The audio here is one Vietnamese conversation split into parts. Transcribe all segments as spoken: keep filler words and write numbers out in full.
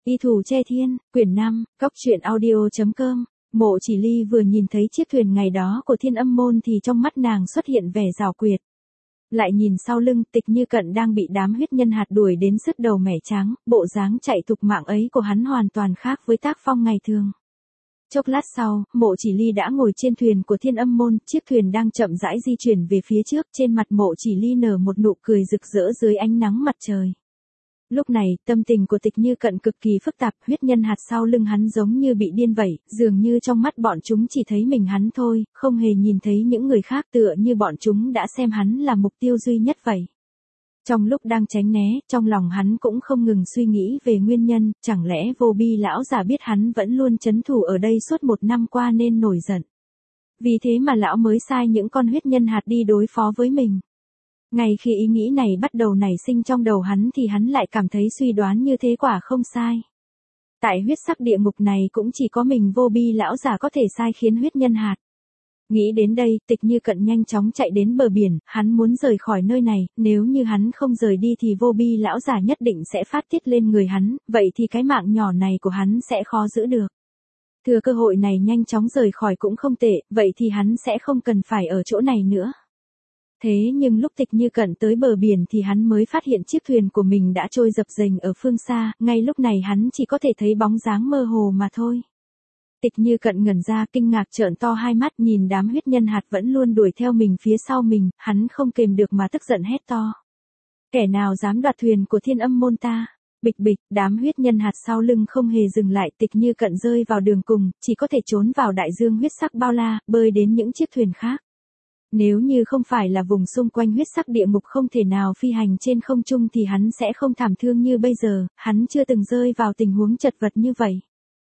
Y Thủ Che Thiên, quyển năm, cóc truyện audio chấm com. Mộ Chỉ Ly vừa nhìn thấy chiếc thuyền ngày đó của Thiên Âm Môn thì trong mắt nàng xuất hiện vẻ giảo quyệt. Lại nhìn sau lưng, Tịch Như Cận đang bị đám huyết nhân hạt đuổi đến sứt đầu mẻ trắng, bộ dáng chạy thục mạng ấy của hắn hoàn toàn khác với tác phong ngày thường. Chốc lát sau, Mộ Chỉ Ly đã ngồi trên thuyền của Thiên Âm Môn, chiếc thuyền đang chậm rãi di chuyển về phía trước, trên mặt Mộ Chỉ Ly nở một nụ cười rực rỡ dưới ánh nắng mặt trời. Lúc này, tâm tình của Tịch Như Cận cực kỳ phức tạp, huyết nhân hạt sau lưng hắn giống như bị điên vậy, dường như trong mắt bọn chúng chỉ thấy mình hắn thôi, không hề nhìn thấy những người khác, tựa như bọn chúng đã xem hắn là mục tiêu duy nhất vậy. Trong lúc đang tránh né, trong lòng hắn cũng không ngừng suy nghĩ về nguyên nhân, chẳng lẽ Vô Bi lão già biết hắn vẫn luôn trấn thủ ở đây suốt một năm qua nên nổi giận. Vì thế mà lão mới sai những con huyết nhân hạt đi đối phó với mình. Ngay khi ý nghĩ này bắt đầu nảy sinh trong đầu hắn thì hắn lại cảm thấy suy đoán như thế quả không sai. Tại huyết sắc địa ngục này cũng chỉ có mình Vô Bi lão già có thể sai khiến huyết nhân hạt. Nghĩ đến đây, Tịch Như Cận nhanh chóng chạy đến bờ biển, hắn muốn rời khỏi nơi này, nếu như hắn không rời đi thì Vô Bi lão già nhất định sẽ phát tiết lên người hắn, vậy thì cái mạng nhỏ này của hắn sẽ khó giữ được. Thừa cơ hội này nhanh chóng rời khỏi cũng không tệ, vậy thì hắn sẽ không cần phải ở chỗ này nữa. Thế nhưng lúc Tịch Như Cận tới bờ biển thì hắn mới phát hiện chiếc thuyền của mình đã trôi dập dềnh ở phương xa, ngay lúc này hắn chỉ có thể thấy bóng dáng mơ hồ mà thôi. Tịch Như Cận ngẩn ra kinh ngạc trợn to hai mắt nhìn đám huyết nhân hạt vẫn luôn đuổi theo mình phía sau mình, hắn không kềm được mà tức giận hét to. Kẻ nào dám đoạt thuyền của Thiên Âm Môn ta? Bịch bịch, đám huyết nhân hạt sau lưng không hề dừng lại, Tịch Như Cận rơi vào đường cùng, chỉ có thể trốn vào đại dương huyết sắc bao la, bơi đến những chiếc thuyền khác. Nếu như không phải là vùng xung quanh huyết sắc địa ngục không thể nào phi hành trên không trung thì hắn sẽ không thảm thương như bây giờ, hắn chưa từng rơi vào tình huống chật vật như vậy.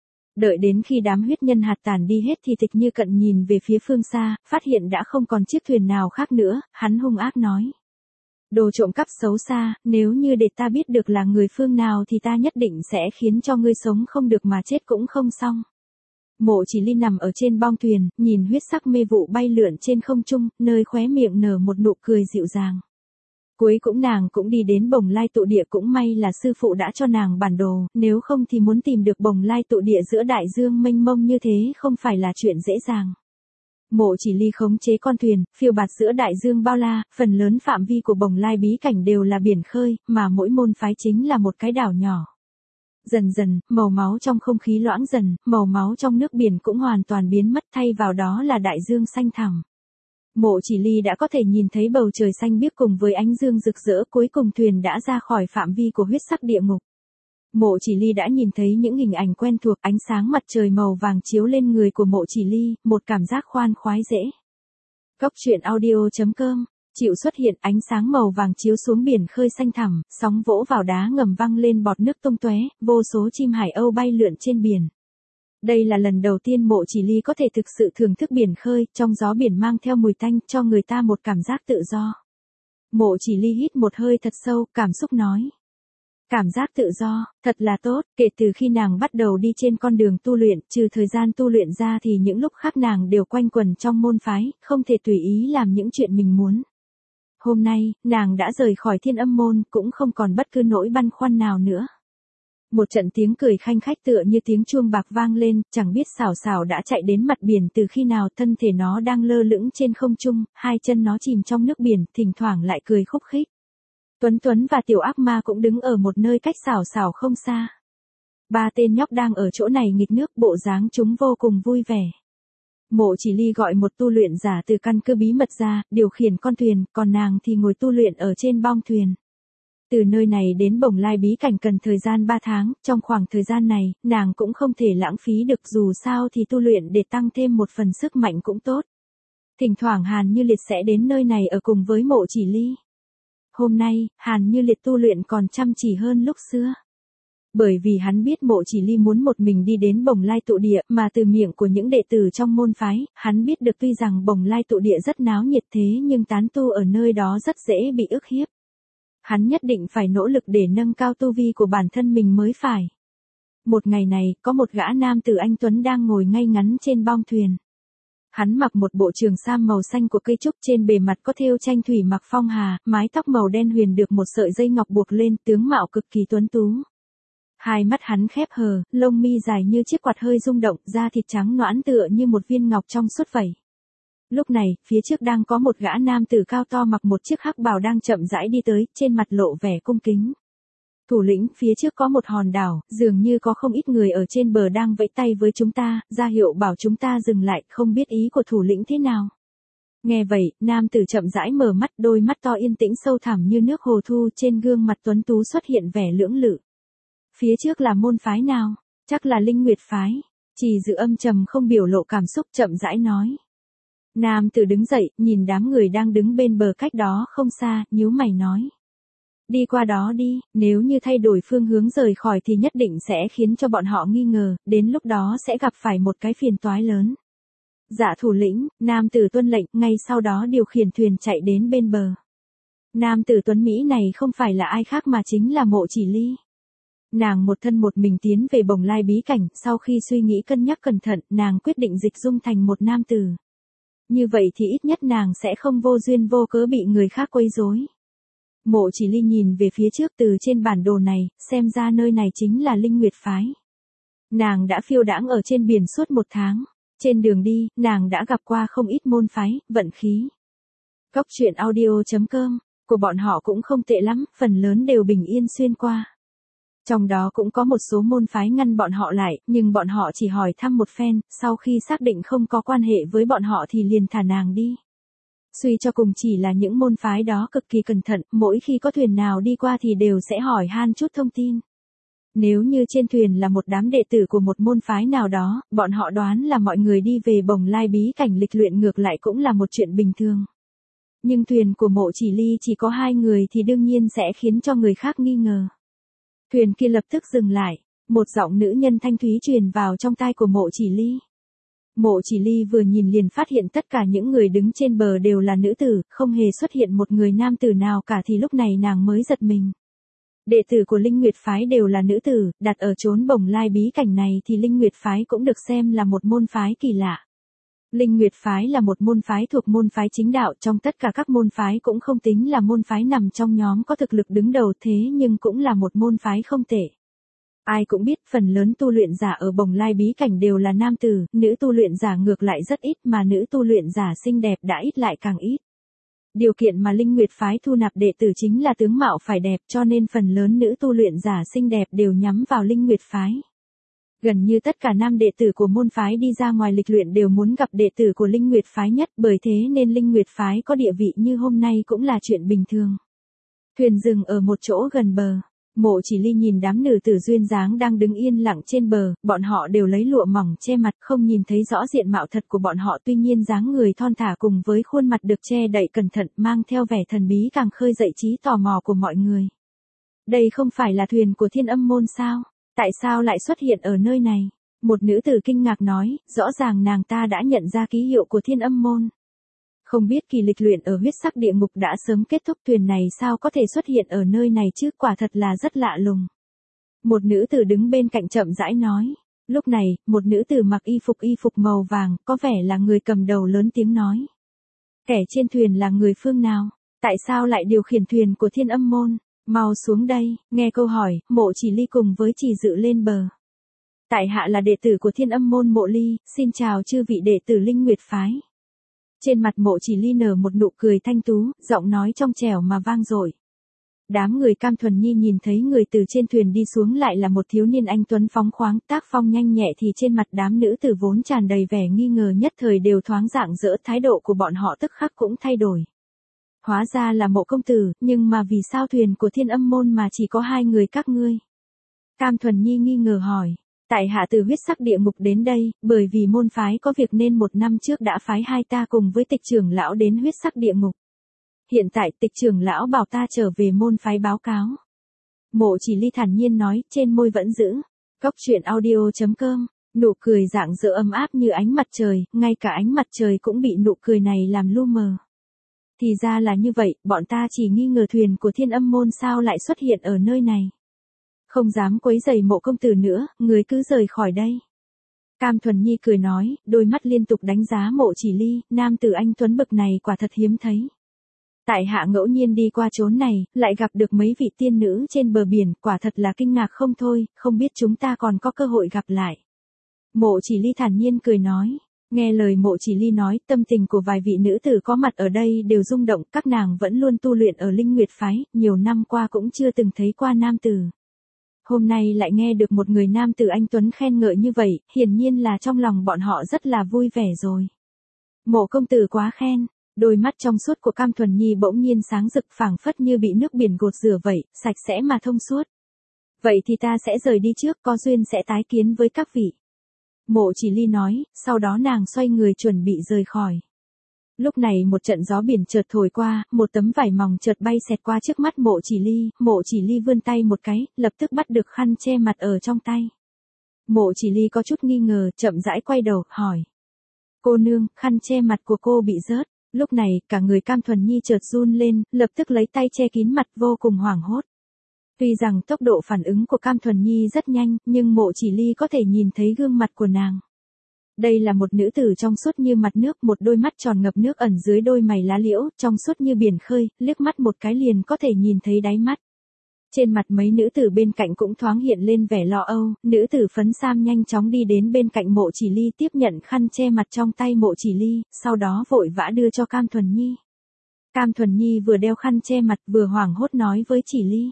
Đợi đến khi đám huyết nhân hạt tàn đi hết thì Tịch Như Cận nhìn về phía phương xa, phát hiện đã không còn chiếc thuyền nào khác nữa, hắn hung ác nói. Đồ trộm cắp xấu xa, nếu như để ta biết được là người phương nào thì ta nhất định sẽ khiến cho ngươi sống không được mà chết cũng không xong. Mộ Chỉ Ly nằm ở trên bong thuyền, nhìn huyết sắc mê vụ bay lượn trên không trung, nơi khóe miệng nở một nụ cười dịu dàng. Cuối cũng nàng cũng đi đến Bồng Lai tụ địa, cũng may là sư phụ đã cho nàng bản đồ, nếu không thì muốn tìm được Bồng Lai tụ địa giữa đại dương mênh mông như thế không phải là chuyện dễ dàng. Mộ Chỉ Ly khống chế con thuyền, phiêu bạt giữa đại dương bao la, phần lớn phạm vi của Bồng Lai bí cảnh đều là biển khơi, mà mỗi môn phái chính là một cái đảo nhỏ. Dần dần, màu máu trong không khí loãng dần, màu máu trong nước biển cũng hoàn toàn biến mất, thay vào đó là đại dương xanh thẳm. Mộ Chỉ Ly đã có thể nhìn thấy bầu trời xanh biếc cùng với ánh dương rực rỡ, cuối cùng thuyền đã ra khỏi phạm vi của huyết sắc địa ngục. Mộ Chỉ Ly đã nhìn thấy những hình ảnh quen thuộc, ánh sáng mặt trời màu vàng chiếu lên người của Mộ Chỉ Ly, một cảm giác khoan khoái dễ. Cóc truyện audio chấm com. Chịu xuất hiện, ánh sáng màu vàng chiếu xuống biển khơi xanh thẳm, sóng vỗ vào đá ngầm văng lên bọt nước tung tóe, vô số chim hải âu bay lượn trên biển. Đây là lần đầu tiên Mộ Chỉ Ly có thể thực sự thưởng thức biển khơi, trong gió biển mang theo mùi tanh, cho người ta một cảm giác tự do. Mộ Chỉ Ly hít một hơi thật sâu, cảm xúc nói. Cảm giác tự do, thật là tốt, kể từ khi nàng bắt đầu đi trên con đường tu luyện, trừ thời gian tu luyện ra thì những lúc khác nàng đều quanh quẩn trong môn phái, không thể tùy ý làm những chuyện mình muốn. Hôm nay, nàng đã rời khỏi Thiên Âm Môn, cũng không còn bất cứ nỗi băn khoăn nào nữa. Một trận tiếng cười khanh khách tựa như tiếng chuông bạc vang lên, chẳng biết xảo xảo đã chạy đến mặt biển từ khi nào, thân thể nó đang lơ lửng trên không trung, hai chân nó chìm trong nước biển, thỉnh thoảng lại cười khúc khích. Tuấn Tuấn và Tiểu Ác Ma cũng đứng ở một nơi cách xảo xảo không xa. Ba tên nhóc đang ở chỗ này nghịch nước, bộ dáng chúng vô cùng vui vẻ. Mộ Chỉ Ly gọi một tu luyện giả từ căn cứ bí mật ra, điều khiển con thuyền, còn nàng thì ngồi tu luyện ở trên bong thuyền. Từ nơi này đến Bồng Lai bí cảnh cần thời gian ba tháng, trong khoảng thời gian này, nàng cũng không thể lãng phí được, dù sao thì tu luyện để tăng thêm một phần sức mạnh cũng tốt. Thỉnh thoảng Hàn Như Liệt sẽ đến nơi này ở cùng với Mộ Chỉ Ly. Hôm nay, Hàn Như Liệt tu luyện còn chăm chỉ hơn lúc xưa. Bởi vì hắn biết Mộ Chỉ Ly muốn một mình đi đến Bồng Lai tụ địa, mà từ miệng của những đệ tử trong môn phái, hắn biết được tuy rằng Bồng Lai tụ địa rất náo nhiệt thế nhưng tán tu ở nơi đó rất dễ bị ức hiếp. Hắn nhất định phải nỗ lực để nâng cao tu vi của bản thân mình mới phải. Một ngày này, có một gã nam tử anh tuấn đang ngồi ngay ngắn trên bong thuyền. Hắn mặc một bộ trường sam màu xanh của cây trúc, trên bề mặt có thêu tranh thủy mặc phong hà, mái tóc màu đen huyền được một sợi dây ngọc buộc lên, tướng mạo cực kỳ tuấn tú. Hai mắt hắn khép hờ, lông mi dài như chiếc quạt hơi rung động, da thịt trắng nõn tựa như một viên ngọc trong suốt vậy. Lúc này, phía trước đang có một gã nam tử cao to mặc một chiếc hắc bào đang chậm rãi đi tới, trên mặt lộ vẻ cung kính. Thủ lĩnh, phía trước có một hòn đảo, dường như có không ít người ở trên bờ đang vẫy tay với chúng ta, ra hiệu bảo chúng ta dừng lại, không biết ý của thủ lĩnh thế nào. Nghe vậy, nam tử chậm rãi mở mắt, đôi mắt to yên tĩnh sâu thẳm như nước hồ thu, trên gương mặt tuấn tú xuất hiện vẻ lưỡng lự. Phía trước là môn phái nào? Chắc là Linh Nguyệt phái. Chỉ Dự âm trầm không biểu lộ cảm xúc, chậm rãi nói. Nam tử đứng dậy, nhìn đám người đang đứng bên bờ cách đó không xa, nhíu mày nói. Đi qua đó đi, nếu như thay đổi phương hướng rời khỏi thì nhất định sẽ khiến cho bọn họ nghi ngờ, đến lúc đó sẽ gặp phải một cái phiền toái lớn. Dạ thủ lĩnh, nam tử tuân lệnh, ngay sau đó điều khiển thuyền chạy đến bên bờ. Nam tử tuấn Mỹ này không phải là ai khác mà chính là Mộ Chỉ Ly. Nàng một thân một mình tiến về Bồng Lai bí cảnh, sau khi suy nghĩ cân nhắc cẩn thận, nàng quyết định dịch dung thành một nam tử. Như vậy thì ít nhất nàng sẽ không vô duyên vô cớ bị người khác quấy rối. Mộ Chỉ Ly nhìn về phía trước từ trên bản đồ này, xem ra nơi này chính là Linh Nguyệt phái. Nàng đã phiêu đãng ở trên biển suốt một tháng. Trên đường đi, nàng đã gặp qua không ít môn phái, vận khí. Cốc truyện audio chấm com, của bọn họ cũng không tệ lắm, phần lớn đều bình yên xuyên qua. Trong đó cũng có một số môn phái ngăn bọn họ lại, nhưng bọn họ chỉ hỏi thăm một phen, sau khi xác định không có quan hệ với bọn họ thì liền thả nàng đi. Suy cho cùng chỉ là những môn phái đó cực kỳ cẩn thận, mỗi khi có thuyền nào đi qua thì đều sẽ hỏi han chút thông tin. Nếu như trên thuyền là một đám đệ tử của một môn phái nào đó, bọn họ đoán là mọi người đi về Bồng Lai bí cảnh lịch luyện ngược lại cũng là một chuyện bình thường. Nhưng thuyền của Mộ Chỉ Ly chỉ có hai người thì đương nhiên sẽ khiến cho người khác nghi ngờ. Thuyền kia lập tức dừng lại, một giọng nữ nhân thanh thúy truyền vào trong tai của Mộ Chỉ Ly. Mộ Chỉ Ly vừa nhìn liền phát hiện tất cả những người đứng trên bờ đều là nữ tử, không hề xuất hiện một người nam tử nào cả thì lúc này nàng mới giật mình. Đệ tử của Linh Nguyệt phái đều là nữ tử, đặt ở chốn Bồng Lai bí cảnh này thì Linh Nguyệt phái cũng được xem là một môn phái kỳ lạ. Linh Nguyệt phái là một môn phái thuộc môn phái chính đạo, trong tất cả các môn phái cũng không tính là môn phái nằm trong nhóm có thực lực đứng đầu, thế nhưng cũng là một môn phái không tệ. Ai cũng biết phần lớn tu luyện giả ở Bồng Lai bí cảnh đều là nam tử, nữ tu luyện giả ngược lại rất ít, mà nữ tu luyện giả xinh đẹp đã ít lại càng ít. Điều kiện mà Linh Nguyệt phái thu nạp đệ tử chính là tướng mạo phải đẹp, cho nên phần lớn nữ tu luyện giả xinh đẹp đều nhắm vào Linh Nguyệt phái. Gần như tất cả nam đệ tử của môn phái đi ra ngoài lịch luyện đều muốn gặp đệ tử của Linh Nguyệt phái nhất, bởi thế nên Linh Nguyệt phái có địa vị như hôm nay cũng là chuyện bình thường. Thuyền dừng ở một chỗ gần bờ. Mộ Chỉ Ly nhìn đám nữ tử duyên dáng đang đứng yên lặng trên bờ, bọn họ đều lấy lụa mỏng che mặt, không nhìn thấy rõ diện mạo thật của bọn họ, tuy nhiên dáng người thon thả cùng với khuôn mặt được che đậy cẩn thận mang theo vẻ thần bí càng khơi dậy trí tò mò của mọi người. Đây không phải là thuyền của Thiên Âm môn sao? Tại sao lại xuất hiện ở nơi này? Một nữ tử kinh ngạc nói, rõ ràng nàng ta đã nhận ra ký hiệu của Thiên Âm môn. Không biết kỳ lịch luyện ở huyết sắc địa ngục đã sớm kết thúc, thuyền này sao có thể xuất hiện ở nơi này chứ, quả thật là rất lạ lùng. Một nữ tử đứng bên cạnh chậm rãi nói. Lúc này, một nữ tử mặc y phục y phục màu vàng, có vẻ là người cầm đầu lớn tiếng nói. Kẻ trên thuyền là người phương nào? Tại sao lại điều khiển thuyền của Thiên Âm môn? Mau xuống đây, nghe câu hỏi, Mộ Chỉ Ly cùng với Chỉ Dự lên bờ. Tại hạ là đệ tử của Thiên Âm môn Mộ Ly, xin chào chư vị đệ tử Linh Nguyệt phái. Trên mặt Mộ Chỉ Ly nở một nụ cười thanh tú, giọng nói trong trẻo mà vang dội. Đám người Cam Thuần Nhi nhìn thấy người từ trên thuyền đi xuống lại là một thiếu niên anh tuấn phóng khoáng, tác phong nhanh nhẹ thì trên mặt đám nữ tử vốn tràn đầy vẻ nghi ngờ nhất thời đều thoáng rạng rỡ, thái độ của bọn họ tức khắc cũng thay đổi. Hóa ra là Mộ công tử, nhưng mà vì sao thuyền của Thiên Âm môn mà chỉ có hai người các ngươi? Cam Thuần Nhi nghi ngờ hỏi. Tại hạ từ huyết sắc địa ngục đến đây, bởi vì môn phái có việc nên một năm trước đã phái hai ta cùng với Tịch trưởng lão đến huyết sắc địa ngục. Hiện tại Tịch trưởng lão bảo ta trở về môn phái báo cáo. Mộ Chỉ Ly thản nhiên nói, trên môi vẫn giữ. Cốc truyện audio chấm com, nụ cười rạng rỡ ấm áp như ánh mặt trời, ngay cả ánh mặt trời cũng bị nụ cười này làm lu mờ. Thì ra là như vậy, bọn ta chỉ nghi ngờ thuyền của Thiên Âm môn sao lại xuất hiện ở nơi này. Không dám quấy rầy Mộ công tử nữa, người cứ rời khỏi đây. Cam Thuần Nhi cười nói, đôi mắt liên tục đánh giá Mộ Chỉ Ly, nam tử anh tuấn bực này quả thật hiếm thấy. Tại hạ ngẫu nhiên đi qua chốn này, lại gặp được mấy vị tiên nữ trên bờ biển, quả thật là kinh ngạc không thôi, không biết chúng ta còn có cơ hội gặp lại. Mộ Chỉ Ly thản nhiên cười nói. Nghe lời Mộ Chỉ Ly nói, tâm tình của vài vị nữ tử có mặt ở đây đều rung động, các nàng vẫn luôn tu luyện ở Linh Nguyệt phái, nhiều năm qua cũng chưa từng thấy qua nam tử. Hôm nay lại nghe được một người nam tử anh tuấn khen ngợi như vậy, hiển nhiên là trong lòng bọn họ rất là vui vẻ rồi. Mộ công tử quá khen. Đôi mắt trong suốt của Cam Thuần Nhi bỗng nhiên sáng rực, phảng phất như bị nước biển gột rửa vậy, sạch sẽ mà thông suốt. Vậy thì ta sẽ rời đi trước, có duyên sẽ tái kiến với các vị. Mộ Chỉ Ly nói, sau đó nàng xoay người chuẩn bị rời khỏi. Lúc này một trận gió biển chợt thổi qua, một tấm vải mỏng chợt bay xẹt qua trước mắt Mộ Chỉ Ly, Mộ Chỉ Ly vươn tay một cái, lập tức bắt được khăn che mặt ở trong tay. Mộ Chỉ Ly có chút nghi ngờ, chậm rãi quay đầu, hỏi. Cô nương, khăn che mặt của cô bị rớt. Lúc này, cả người Cam Thuần Nhi chợt run lên, lập tức lấy tay che kín mặt, vô cùng hoảng hốt. Tuy rằng tốc độ phản ứng của Cam Thuần Nhi rất nhanh, nhưng Mộ Chỉ Ly có thể nhìn thấy gương mặt của nàng. Đây là một nữ tử trong suốt như mặt nước, một đôi mắt tròn ngập nước ẩn dưới đôi mày lá liễu, trong suốt như biển khơi, liếc mắt một cái liền có thể nhìn thấy đáy mắt. Trên mặt mấy nữ tử bên cạnh cũng thoáng hiện lên vẻ lo âu, nữ tử phấn sam nhanh chóng đi đến bên cạnh Mộ Chỉ Ly tiếp nhận khăn che mặt trong tay Mộ Chỉ Ly, sau đó vội vã đưa cho Cam Thuần Nhi. Cam Thuần Nhi vừa đeo khăn che mặt vừa hoảng hốt nói với Chỉ Ly.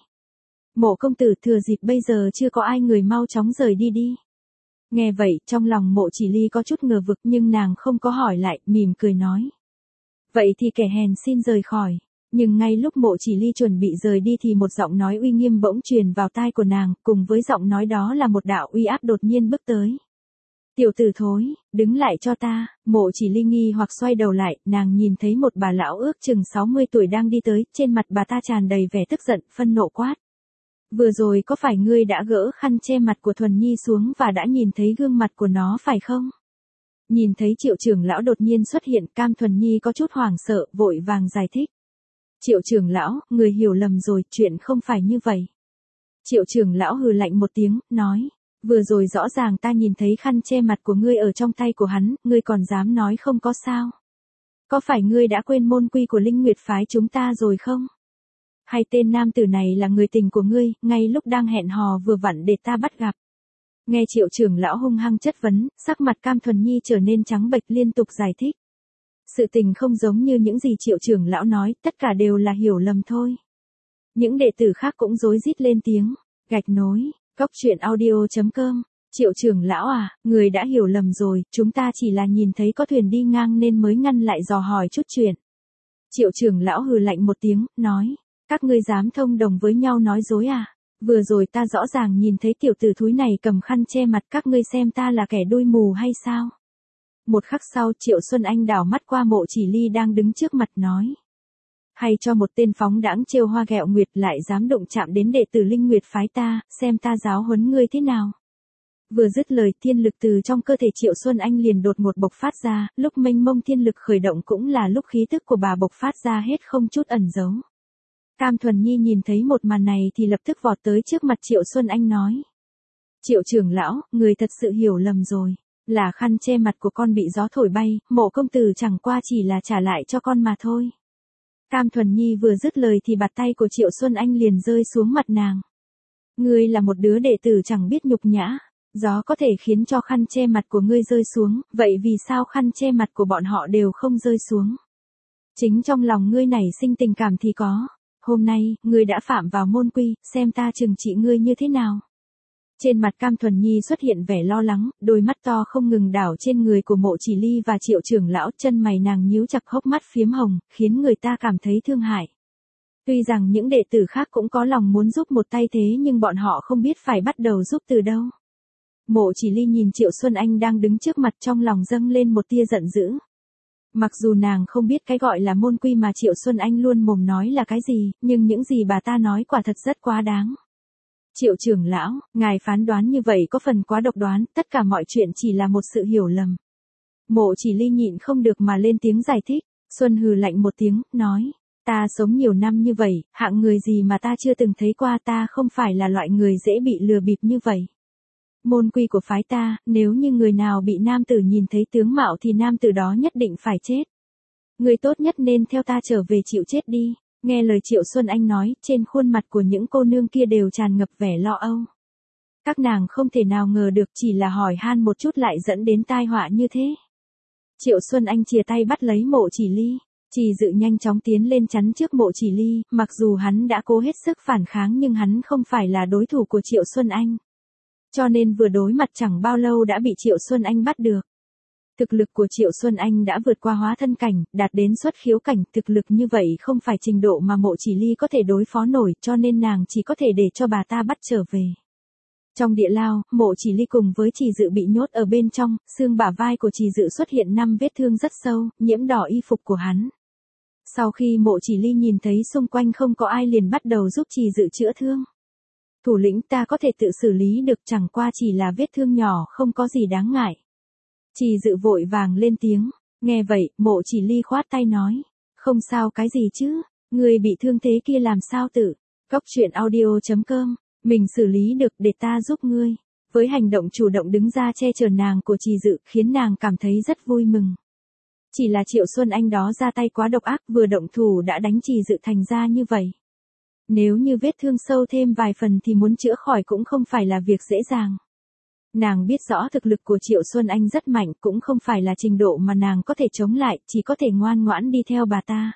Mộ công tử, thừa dịp bây giờ chưa có ai, người mau chóng rời đi đi. Nghe vậy, trong lòng Mộ Chỉ Ly có chút ngờ vực nhưng nàng không có hỏi lại, mỉm cười nói. Vậy thì kẻ hèn xin rời khỏi. Nhưng ngay lúc Mộ Chỉ Ly chuẩn bị rời đi thì một giọng nói uy nghiêm bỗng truyền vào tai của nàng, cùng với giọng nói đó là một đạo uy áp đột nhiên bước tới. Tiểu tử thối, đứng lại cho ta. Mộ Chỉ Ly nghi hoặc xoay đầu lại, nàng nhìn thấy một bà lão ước chừng sáu mươi tuổi đang đi tới, trên mặt bà ta tràn đầy vẻ tức giận, phân nộ quát. Vừa rồi có phải ngươi đã gỡ khăn che mặt của Thuần Nhi xuống và đã nhìn thấy gương mặt của nó phải không? Nhìn thấy Triệu trưởng lão đột nhiên xuất hiện, Cam Thuần Nhi có chút hoảng sợ, vội vàng giải thích. Triệu trưởng lão, người hiểu lầm rồi, chuyện không phải như vậy. Triệu trưởng lão hừ lạnh một tiếng, nói. Vừa rồi rõ ràng ta nhìn thấy khăn che mặt của ngươi ở trong tay của hắn, ngươi còn dám nói không có sao? Có phải ngươi đã quên môn quy của Linh Nguyệt phái chúng ta rồi không? Hay tên nam tử này là người tình của ngươi, ngay lúc đang hẹn hò vừa vặn để ta bắt gặp? Nghe Triệu trưởng lão hung hăng chất vấn, sắc mặt Cam Thuần Nhi trở nên trắng bệch, liên tục giải thích. Sự tình không giống như những gì Triệu trưởng lão nói, tất cả đều là hiểu lầm thôi. Những đệ tử khác cũng rối rít lên tiếng. Gạch nối, cốc truyện audio chấm com. Triệu trưởng lão à, người đã hiểu lầm rồi, chúng ta chỉ là nhìn thấy có thuyền đi ngang nên mới ngăn lại dò hỏi chút chuyện. Triệu trưởng lão hừ lạnh một tiếng, nói. Các ngươi dám thông đồng với nhau nói dối à? Vừa rồi ta rõ ràng nhìn thấy tiểu tử thúi này cầm khăn che mặt, các ngươi xem ta là kẻ đuôi mù hay sao? Một khắc sau, Triệu Xuân Anh đảo mắt qua Mộ Chỉ Ly đang đứng trước mặt nói. Hay cho một tên phóng đãng trêu hoa ghẹo nguyệt lại dám động chạm đến đệ tử Linh Nguyệt phái ta, xem ta giáo huấn ngươi thế nào. Vừa dứt lời, thiên lực từ trong cơ thể Triệu Xuân Anh liền đột ngột bộc phát ra, lúc mênh mông thiên lực khởi động cũng là lúc khí tức của bà bộc phát ra hết không chút ẩn giấu. Cam Thuần Nhi nhìn thấy một màn này thì lập tức vọt tới trước mặt Triệu Xuân Anh nói. Triệu trưởng lão, người thật sự hiểu lầm rồi. Là khăn che mặt của con bị gió thổi bay, Mộ công tử chẳng qua chỉ là trả lại cho con mà thôi. Cam Thuần Nhi vừa dứt lời thì bạt tay của Triệu Xuân Anh liền rơi xuống mặt nàng. Ngươi là một đứa đệ tử chẳng biết nhục nhã, gió có thể khiến cho khăn che mặt của ngươi rơi xuống, vậy vì sao khăn che mặt của bọn họ đều không rơi xuống? Chính trong lòng ngươi nảy sinh tình cảm thì có. Hôm nay, ngươi đã phạm vào môn quy, xem ta trừng trị ngươi như thế nào. Trên mặt Cam Thuần Nhi xuất hiện vẻ lo lắng, đôi mắt to không ngừng đảo trên người của Mộ Chỉ Ly và Triệu trưởng lão, chân mày nàng nhíu chặt, hốc mắt phiếm hồng, khiến người ta cảm thấy thương hại. Tuy rằng những đệ tử khác cũng có lòng muốn giúp một tay thế nhưng bọn họ không biết phải bắt đầu giúp từ đâu. Mộ Chỉ Ly nhìn Triệu Xuân Anh đang đứng trước mặt, trong lòng dâng lên một tia giận dữ. Mặc dù nàng không biết cái gọi là môn quy mà Triệu Xuân Anh luôn mồm nói là cái gì, nhưng những gì bà ta nói quả thật rất quá đáng. Triệu trưởng lão, ngài phán đoán như vậy có phần quá độc đoán, tất cả mọi chuyện chỉ là một sự hiểu lầm. Mộ Chỉ Ly nhịn không được mà lên tiếng giải thích. Xuân hừ lạnh một tiếng, nói. Ta sống nhiều năm như vậy, hạng người gì mà ta chưa từng thấy qua, ta không phải là loại người dễ bị lừa bịp như vậy. Môn quy của phái ta, nếu như người nào bị nam tử nhìn thấy tướng mạo thì nam tử đó nhất định phải chết. Ngươi tốt nhất nên theo ta trở về chịu chết đi. Nghe lời Triệu Xuân Anh nói, trên khuôn mặt của những cô nương kia đều tràn ngập vẻ lo âu. Các nàng không thể nào ngờ được chỉ là hỏi han một chút lại dẫn đến tai họa như thế. Triệu Xuân Anh chìa tay bắt lấy Mộ Chỉ Ly. Trì Dự nhanh chóng tiến lên chắn trước Mộ Chỉ Ly, mặc dù hắn đã cố hết sức phản kháng nhưng hắn không phải là đối thủ của Triệu Xuân Anh. Cho nên vừa đối mặt chẳng bao lâu đã bị Triệu Xuân Anh bắt được. Thực lực của Triệu Xuân Anh đã vượt qua hóa thân cảnh, đạt đến xuất khiếu cảnh, thực lực như vậy không phải trình độ mà Mộ Chỉ Ly có thể đối phó nổi, cho nên nàng chỉ có thể để cho bà ta bắt trở về. Trong địa lao, Mộ Chỉ Ly cùng với Trì Dự bị nhốt ở bên trong, xương bả vai của Trì Dự xuất hiện năm vết thương rất sâu, nhiễm đỏ y phục của hắn. Sau khi Mộ Chỉ Ly nhìn thấy xung quanh không có ai liền bắt đầu giúp Trì Dự chữa thương. Thủ lĩnh, ta có thể tự xử lý được, chẳng qua chỉ là vết thương nhỏ, không có gì đáng ngại. Trì Dự vội vàng lên tiếng. Nghe vậy, Mộ Chỉ Ly khoát tay nói. Không sao cái gì chứ, người bị thương thế kia làm sao tự. Cóc truyện audio chấm com. Mình xử lý được, để ta giúp ngươi. Với hành động chủ động đứng ra che chở nàng của Trì Dự khiến nàng cảm thấy rất vui mừng. Chỉ là Triệu Xuân Anh đó ra tay quá độc ác, vừa động thủ đã đánh Trì Dự thành ra như vậy. Nếu như vết thương sâu thêm vài phần thì muốn chữa khỏi cũng không phải là việc dễ dàng. Nàng biết rõ thực lực của Triệu Xuân Anh rất mạnh, cũng không phải là trình độ mà nàng có thể chống lại, chỉ có thể ngoan ngoãn đi theo bà ta.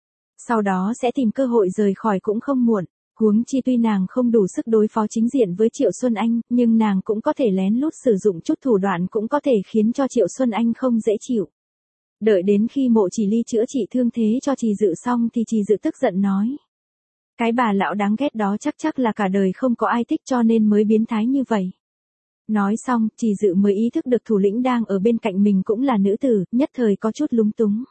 Sau đó sẽ tìm cơ hội rời khỏi cũng không muộn. Huống chi tuy nàng không đủ sức đối phó chính diện với Triệu Xuân Anh, nhưng nàng cũng có thể lén lút sử dụng chút thủ đoạn cũng có thể khiến cho Triệu Xuân Anh không dễ chịu. Đợi đến khi Mộ Chỉ Ly chữa trị thương thế cho Trì Dự xong thì Trì Dự tức giận nói. Cái bà lão đáng ghét đó chắc chắc là cả đời không có ai thích cho nên mới biến thái như vậy. Nói xong, Trì Dự mới ý thức được thủ lĩnh đang ở bên cạnh mình cũng là nữ tử, nhất thời có chút lúng túng.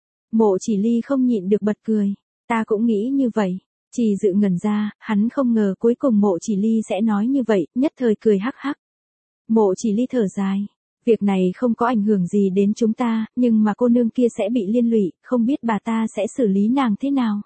Mộ Chỉ Ly không nhịn được bật cười. Ta cũng nghĩ như vậy. Trì Dự ngẩn ra, hắn không ngờ cuối cùng Mộ Chỉ Ly sẽ nói như vậy, nhất thời cười hắc hắc. Mộ Chỉ Ly thở dài. Việc này không có ảnh hưởng gì đến chúng ta, nhưng mà cô nương kia sẽ bị liên lụy, không biết bà ta sẽ xử lý nàng thế nào.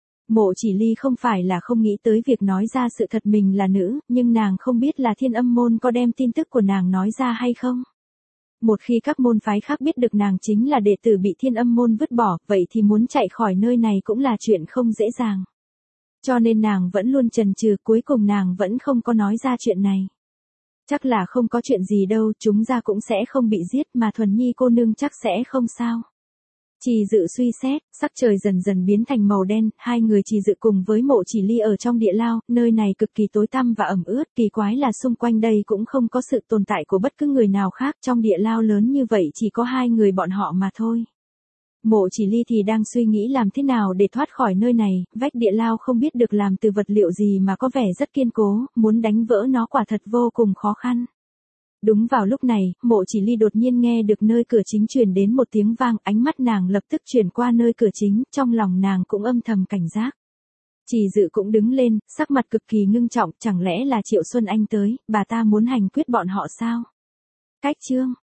Mộ Chỉ Ly không phải là không nghĩ tới việc nói ra sự thật mình là nữ, nhưng nàng không biết là Thiên Âm môn có đem tin tức của nàng nói ra hay không. Một khi các môn phái khác biết được nàng chính là đệ tử bị Thiên Âm môn vứt bỏ, vậy thì muốn chạy khỏi nơi này cũng là chuyện không dễ dàng. Cho nên nàng vẫn luôn chần chừ, cuối cùng nàng vẫn không có nói ra chuyện này. Chắc là không có chuyện gì đâu, chúng ra cũng sẽ không bị giết mà Thuần Nhi cô nương chắc sẽ không sao. Trì Dự suy xét, sắc trời dần dần biến thành màu đen, hai người Trì Dự cùng với Mộ Chỉ Ly ở trong địa lao, nơi này cực kỳ tối tăm và ẩm ướt, kỳ quái là xung quanh đây cũng không có sự tồn tại của bất cứ người nào khác, trong địa lao lớn như vậy chỉ có hai người bọn họ mà thôi. Mộ Chỉ Ly thì đang suy nghĩ làm thế nào để thoát khỏi nơi này, vách địa lao không biết được làm từ vật liệu gì mà có vẻ rất kiên cố, muốn đánh vỡ nó quả thật vô cùng khó khăn. Đúng vào lúc này, Mộ Chỉ Ly đột nhiên nghe được nơi cửa chính truyền đến một tiếng vang, ánh mắt nàng lập tức chuyển qua nơi cửa chính, trong lòng nàng cũng âm thầm cảnh giác. Trì Dự cũng đứng lên, sắc mặt cực kỳ ngưng trọng, chẳng lẽ là Triệu Xuân Anh tới, bà ta muốn hành quyết bọn họ sao? Cách chương